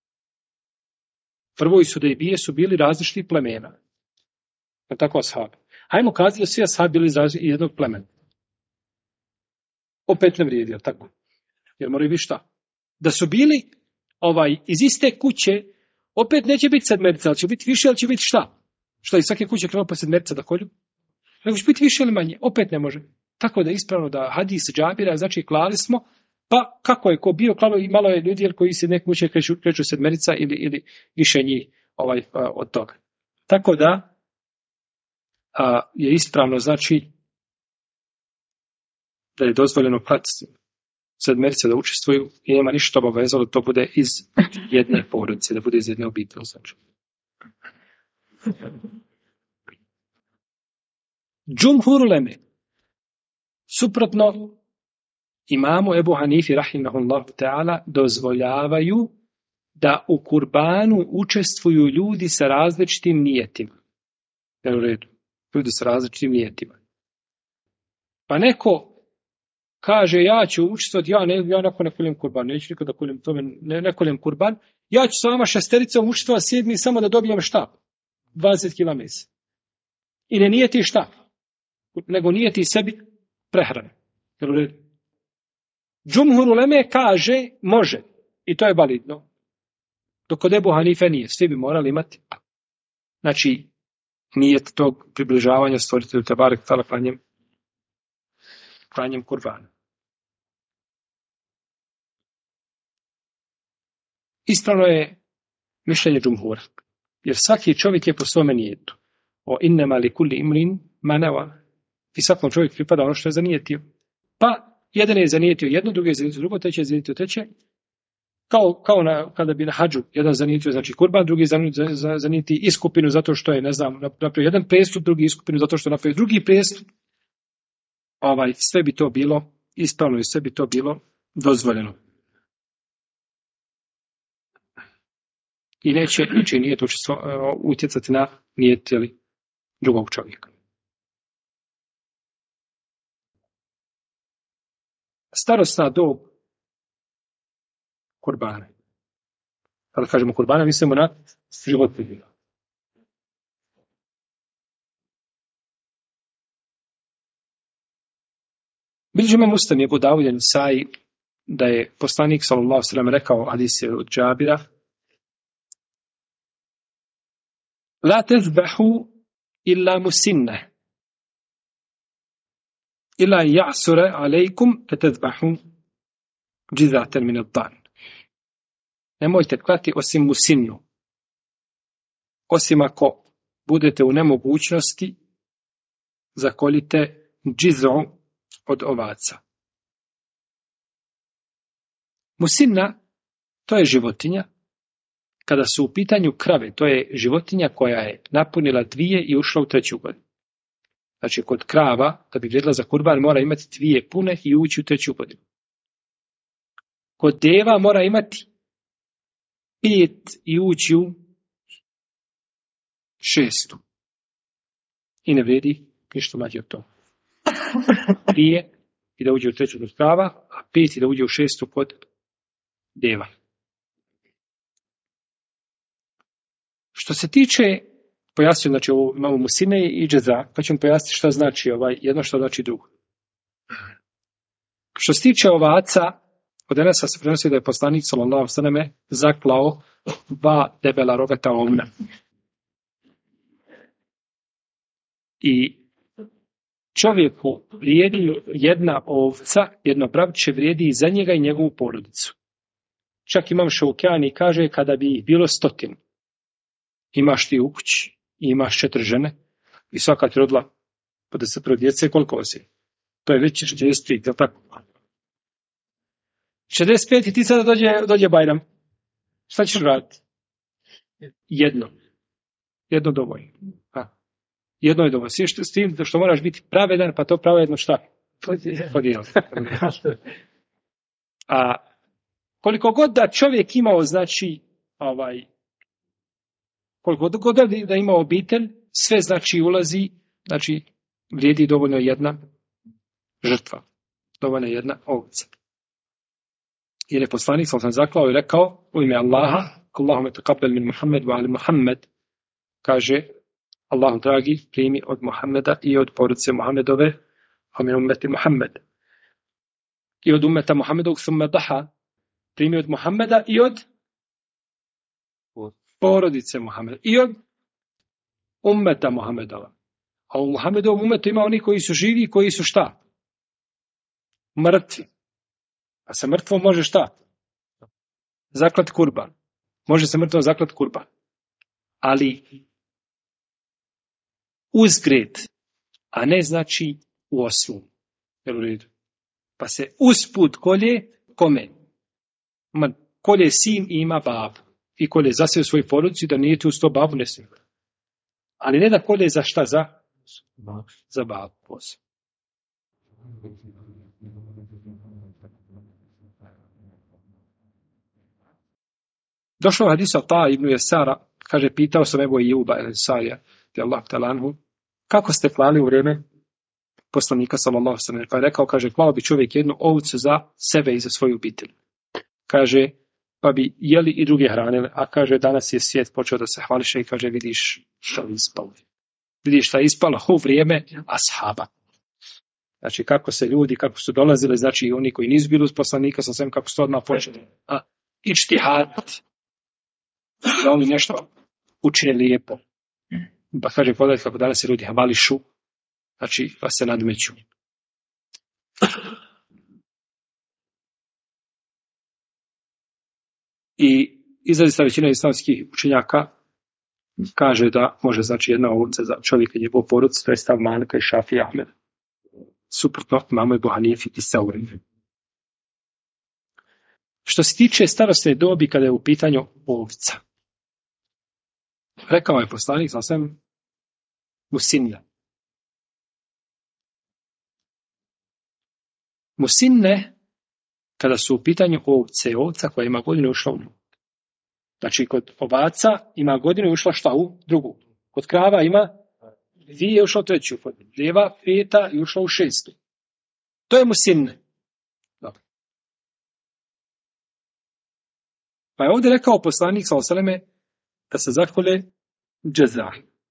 Prvo iz Hudejbije su bili različitih plemena. Tako ashabi. Hajmo kazati da svi ashabi bili iz jednog plemena. Opet ne vrijedi, tako? Jer moraju biti šta? Da su bili iz iste kuće, opet neće biti sedmerica, ali će biti više, ali će biti šta? Šta iz svake kuće krenuo pa sedmerica da kolju? Nego će biti više ili manje, opet ne može. Tako da je ispravno da hadis Džabira, znači klali smo, pa kako je ko bio klalo i malo je ljudi koji se nek kuće kreću sedmerica ili više njih od toga. Tako da je ispravno, znači da je dozvoljeno pratiti sedmerice da učestvuju i nema ništa obavezalo da to bude iz jedne porodice, da bude iz jedne obitelji. Znači. Džumhur uleme, suprotno imamu Ebu Hanifi rahimahullahu ta'ala, dozvoljavaju da u kurbanu učestvuju ljudi sa različitim nijetima. U redu. Ljudi sa različitim nijetima. Pa neko kaže, ja ću učestvovati, ja ne koljem kurban, neću nikada koljem tome, ne koljem kurban, ja ću s vama šestericom učestvovati 7 samo da dobijem šta? 20 kila mesa. I ne nijeti šta? Nego nijeti sebi prehrane. Džumhur uleme kaže, može. I to je validno. Dok kod Ebu Hanife nije. Svi bi morali imati. Znači, nijet tog približavanja stvoritelju Tebarek Tala klanjem kurbana. Ispravno je mišljenje džumhura. Jer svaki čovjek je po svome nijetu. O innema li kulli imrin maneva. I svakom čovjek pripada ono što je zanijetio. Pa jedan je zanijetio jedno, drugi je zanijetio drugo, treći je zanijetio treće. Kao kada bi na hadžu jedan zanijetio znači kurban, drugi zanijeti iskupinu zato što je, ne znam, napravio jedan prestup, drugi iskupinu zato što je napravio drugi prestup. Sve bi to bilo ispravno i sve bi to bilo dozvoljeno. I neće nijet utjecati na nijet drugog čovjeka. Starosna dob kurbana. Kada kažemo kurbana, mislimo na životinju. Bilježi imam Muslim je Budavuljen Saji da je poslanik sallallahu alejhi ve sellem rekao, hadis je od Džabira, la tezbahu illa musinne illa ja'sure alejkum te tezbahu džizaten min ad-dan. Nemojte klati osim musinnu. Osim ako budete u nemogućnosti, zakoljite džizu od ovaca. Musinna, to je životinja. Kada su u pitanju krave, to je životinja koja je napunila 2 i ušla u 3. godinu. Znači, kod krava, da bi vrijedila za kurban, mora imati 2 pune i ući u 3. godinu. Kod deva mora imati 5 i ući u 6. I ne vrijedi ništa mlađe od toga. 2 i da uđe u 3. kod krava, a 5 i da uđe u 6. kod deva. Što se tiče, pojasnio, znači imamo musine i džeza, pa ćemo pojasniti šta znači jedno, šta znači drugo. Što se tiče ovaca, od Enesa se prenosi da je poslanik sallallahu alejhi ve selleme zaklao 2 debela rogata ovna. I čovjeku vrijedi jedna ovca, jedno bravče vrijedi i za njega i njegovu porodicu. Čak imam Šaukjani kaže kada bi ih bilo 100. Imaš ti u kući, imaš 4 žene i svaka ti rodila po 10 djece, koliko vas je? To je već 65, je li tako? 65 i ti sada dođe Bajram. Šta ćeš raditi? Jedno dovoljno. Jedno je dovoljno. S tim što moraš biti pravedan, pa to pravedno šta? Podijeli. A koliko god da čovjek imao, znači, Koliko god da ima obitelj, sve znači ulazi, znači vrijedi dovoljno jedna žrtva, dovoljno jedna ovca. Jer je poslanik sam zaklao i rekao u ime Allaha, Allahume taqabbal min Muhammed wa ali Muhammed, kaže Allahu dragi, primi od Muhammeda i od porodice Muhammedove, a min ummeti Muhammed. I od ummeta Muhammedovog thumma daha, primi od Muhammeda i od porodice Muhammeda i od ummeta Muhammedova. A u Muhammedovom ummetu ima oni koji su živi i koji su šta? Mrtvi. A sa mrtvom može šta? Zaklat kurban. Može se mrtvom zaklat kurban. Ali uzgred, a ne znači u osnovu. Jel u redu? Pa se usput kolje kome? Kolje sin i ima babu. I kolje za sve u svojoj porodici, da nije tu uz to babu ne smije. Ali ne da kolje za šta? Za babu posebno. Došlo u hadisu Ta ibn Jesara, kaže, pitao sam Ebu Ejuba el-Sarija, Allah talanhu, kako ste klali u vrijeme poslanika sallallahu sallam, pa je rekao, kaže, klao bi čovjek jednu ovcu za sebe i za svoju obitelj. Kaže, pa bi jeli i druge hranile, a kaže, danas je svijet počeo da se hvališe i kaže, vidiš što je ispalo. Vidiš što je ispalo u vrijeme ashaba. Znači, kako se ljudi, kako su dolazili, znači i oni koji nisu bili uz poslanika sallallahu kako su to odmah počeli. Ičtihad. Da oni nešto učine lijepo. Pa kaže, pogledajte kako danas se ljudi hvališu, znači, pa se nadmeću. I izrazita većina islamskih učenjaka kaže da može znači jedna ovca za čovjeka i njegov porodicu, to je stav Malika i Šafija i Ahmeda. Suprotno, imamo Ebu Hanifi i Sauri. Što se tiče starosne dobi kada je u pitanju ovca, rekao je poslanik sa svem Musinne, kada su u pitanju ovca koja ima godinu ušla u drugu. Znači, kod ovaca ima godinu ušla šta u drugu. Kod krava ima 2 ušla u 3. Kod lijeva 5 i ušla u 6. To je musinne. Dobro. Pa je ovdje rekao poslanik sa osaleme da se zakole džeza.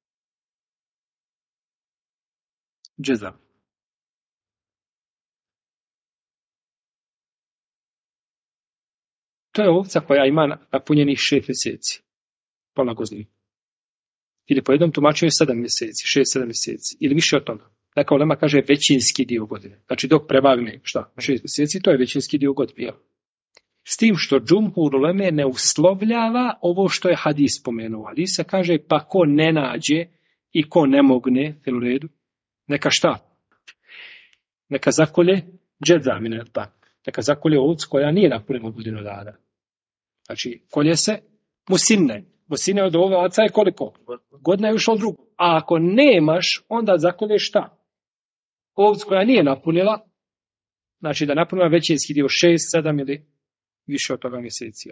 To je ovca koja ima napunjenih 6 mjeseci. Pola godine. Ili po jednom tumačenju 7 mjeseci, 6-7 mjeseci. Ili više od toga. Neka ulema kaže većinski dio godine. Znači dok prebavi 6 mjeseci, to je većinski dio godine. S tim što džumhur uleme ne uslovljava ovo što je hadis spomenuo. Hadis se kaže pa ko ne nađe i ko ne mogne, u redu, neka šta? Neka zakolje džedzamine, neka zakolje ovcu koja nije napunjena godinu dana. Znači, kolje se musinne. Musinne od ovaca je koliko? Godina je ušla u drugu. A ako nemaš, onda zakolje šta? Ovcu koja nije napunila, znači da napunila većinski dio 6, 7 ili više od toga mjeseci.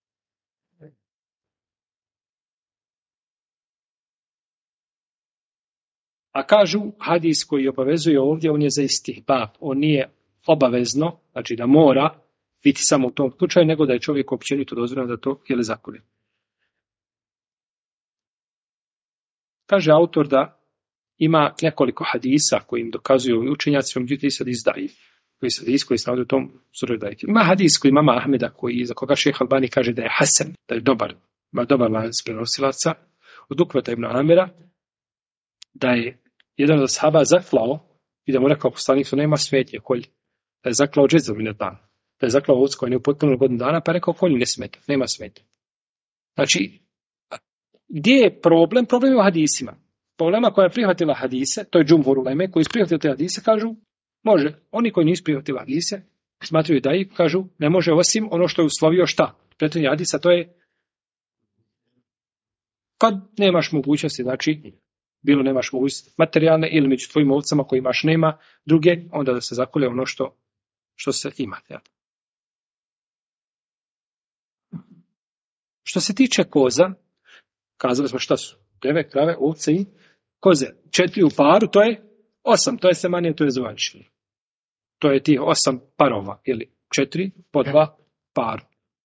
A kažu, hadis koji obavezuje ovdje, on je za istihbab. On nije obavezno, znači da mora biti samo u tom slučaju, nego da je čovjek općenito dozvoljeno da to zakolje. Kaže autor da ima nekoliko hadisa koji im dokazuju ovi učenjaci, međutim sad izdaji. Koji se navodi u tom suru daji. Ima hadis koji mama Ahmeda, za koga šejh Albani kaže da je hasan, da je dobar, ima dobar lanac prenosilaca, od Ukveta ibn Amira, da je jedan od ashaba zaklao i da mu rekao poslanik, nema smetnje kolj. Da je zaklao džezovine dan. Da je zaklao ovcu koja nije upotpunila godinu dana, pa je rekao kolj ne smeta, nema smetnje. Znači, gdje je problem? Problem je u hadisima. Problema koja je prihvatila hadise, to je džumhur uleme, koji su prihvatili te hadise, kažu, može. Oni koji nisu prihvatili hadise, smatraju da i kažu, ne može osim ono što je uslovio šta? Prethodni hadisa, to je kad nemaš mogućnosti, znači, bilo nemaš mogućnosti materijalne ili među tvojim ovcama koji imaš nema druge, onda da se zakolje ono što se ima. Ja. Što se tiče koza, Kazali smo šta su? Deve, krave, ovce i koze. 4 u paru, to je 8. To je semanije, to je zovančine. To je tih 8 parova. Ili 4 po 2 paru.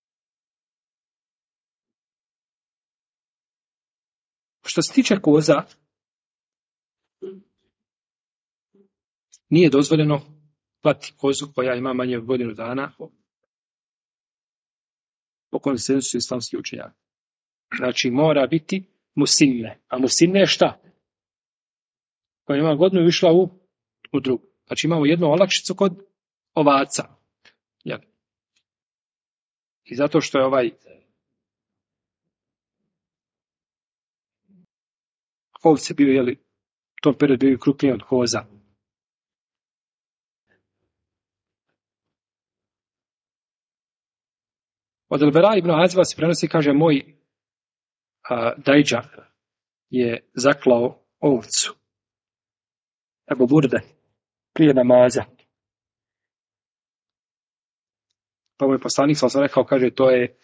Što se tiče koza, nije dozvoljeno klati kozu koja ima manje od godinu dana po konsenzusu islamskih učenjaka. Znači mora biti musinne. A musinne je šta? Koja ima godinu i išla u drugu. Znači imamo jednu olakšicu kod ovaca. Jel? I zato što je ovce bio, jeli, u tom periodu bio krupniji od koza. Od Elbera ibn Aziva se prenosi, kaže, moj dajđa je zaklao ovcu. Ebu Burde, prije namaza. Pa moj poslanik sam rekao, kaže, to je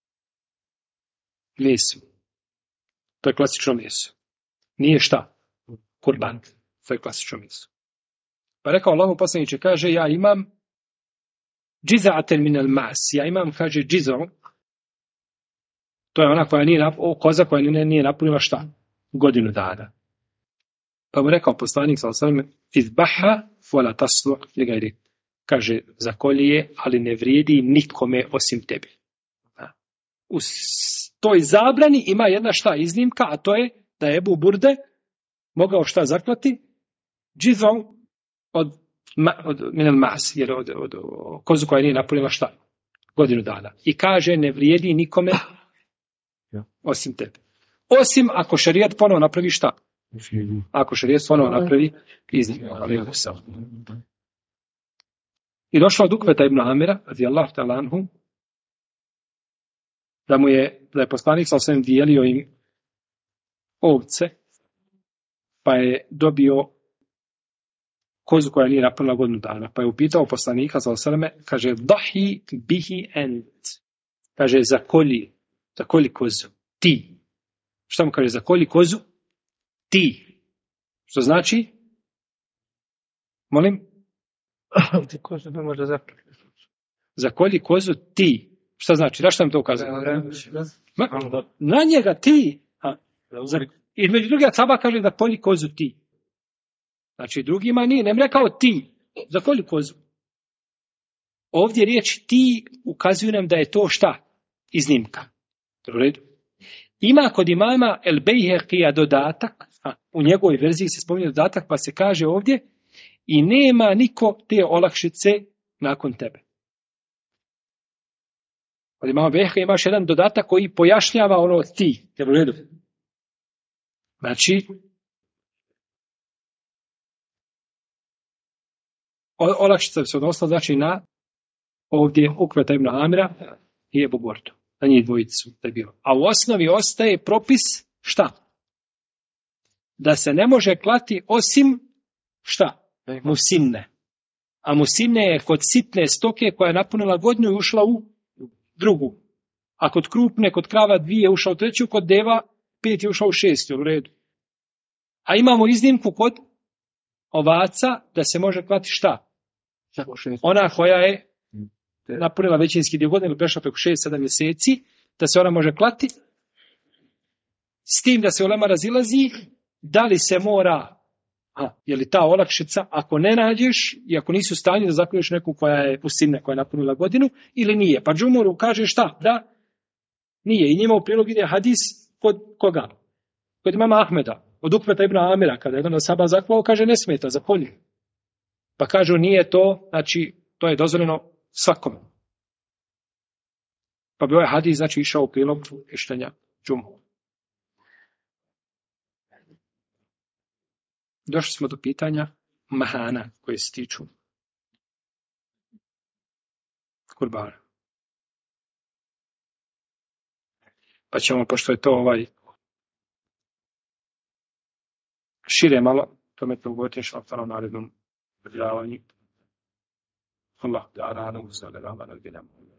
meso. To je klasično meso. Nije šta? Kurban. To je klasično meso. Pa rekao Allahu poslaniče, kaže, ja imam džiza'aten minel mas. Ja imam, kaže, džizo. To je ona koja nije, koza koja nije napunila šta? Godinu dana. Pa mu rekao poslanik sallallahu izbaha wala taslu li gajri. Kaže, zakolji je, ali ne vrijedi nikome osim tebi. U toj zabrani ima jedna šta iznimka, a to je da je Ebu Burde mogao šta zaklati? Džizom od minel mas, jer od kozu koja nije napunila šta? Godinu dana. I kaže, ne vrijedi nikome osim tebe. Osim ako šerijat ponovo napravi šta? Ako šerijat ponovo napravi iznimku. I došla od Ukveta ibn Amira, radijallahu ta'ala anhu, da je poslanik sa osvijem dijelio im ovce, pa je dobio kozu koja nije napunila godinu dana. Pa je upitao poslanika sa osvijem, kaže, dahi bihi ent. Kaže, zakolji kozu. Ti. Šta mu kaže, zakolji kozu? Ti. Što znači? Molim? Ti kozu ne može zaklati. Zakolji kozu ti. Šta znači? Da što nam to ukazuje? Na njega ti. I među drugi Acaba kaže da kolji kozu ti. Znači drugima nije. Nem rekao ti. Zakolji kozu. Ovdje riječ ti ukazuje nam da je to šta? Iznimka. U redu. Ima kod imama El Bejheqija dodatak. U njegovoj verziji se spominje dodatak pa se kaže ovdje i nema niko te olakšice nakon tebe. Kod imama Bejheqija imaš jedan dodatak koji pojašnjava ono ti. U redu. Znači, olakšica bi se odnosila znači na ovdje Ukveta ibn Amira i Ebu Burdu. Na njih dvojicu da je bilo. A u osnovi ostaje propis šta? Da se ne može klati osim šta? Musinne. A musinne je kod sitne stoke koja je napunila godinu i ušla u drugu. A kod krupne, kod krava 2 je ušla u treću, kod deva 5 je ušla u 6. U redu. A imamo iznimku kod ovaca da se može klati šta? Ona koja je napunila većinski dio godine ili prešla preko 6-7 mjeseci, da se ona može klati, s tim da se ulema razilazi, da li se mora, je li ta olakšica, ako ne nađeš i ako nisi u stanju da zakolješ neku koja je musinna, koja je napunila godinu, ili nije. Pa džumuru kaže šta? Da, nije. I njima u prilog ide hadis kod koga? Kod imama Ahmeda, od Ukveta ibn Amira, kada je jedan od Saba zaklao, kaže ne smeta, zakolji. Pa kažu nije to, znači to je dozvoljeno svakome. Pa bi ovaj hadis znači išao u prilog mišljenja džumhura. Došli smo do pitanja mahana koje se tiču kurbana. Pa ćemo, pošto je to šire malo, tome to ugovoriti u narednom predavanju. Allah, da radom, sada rama, da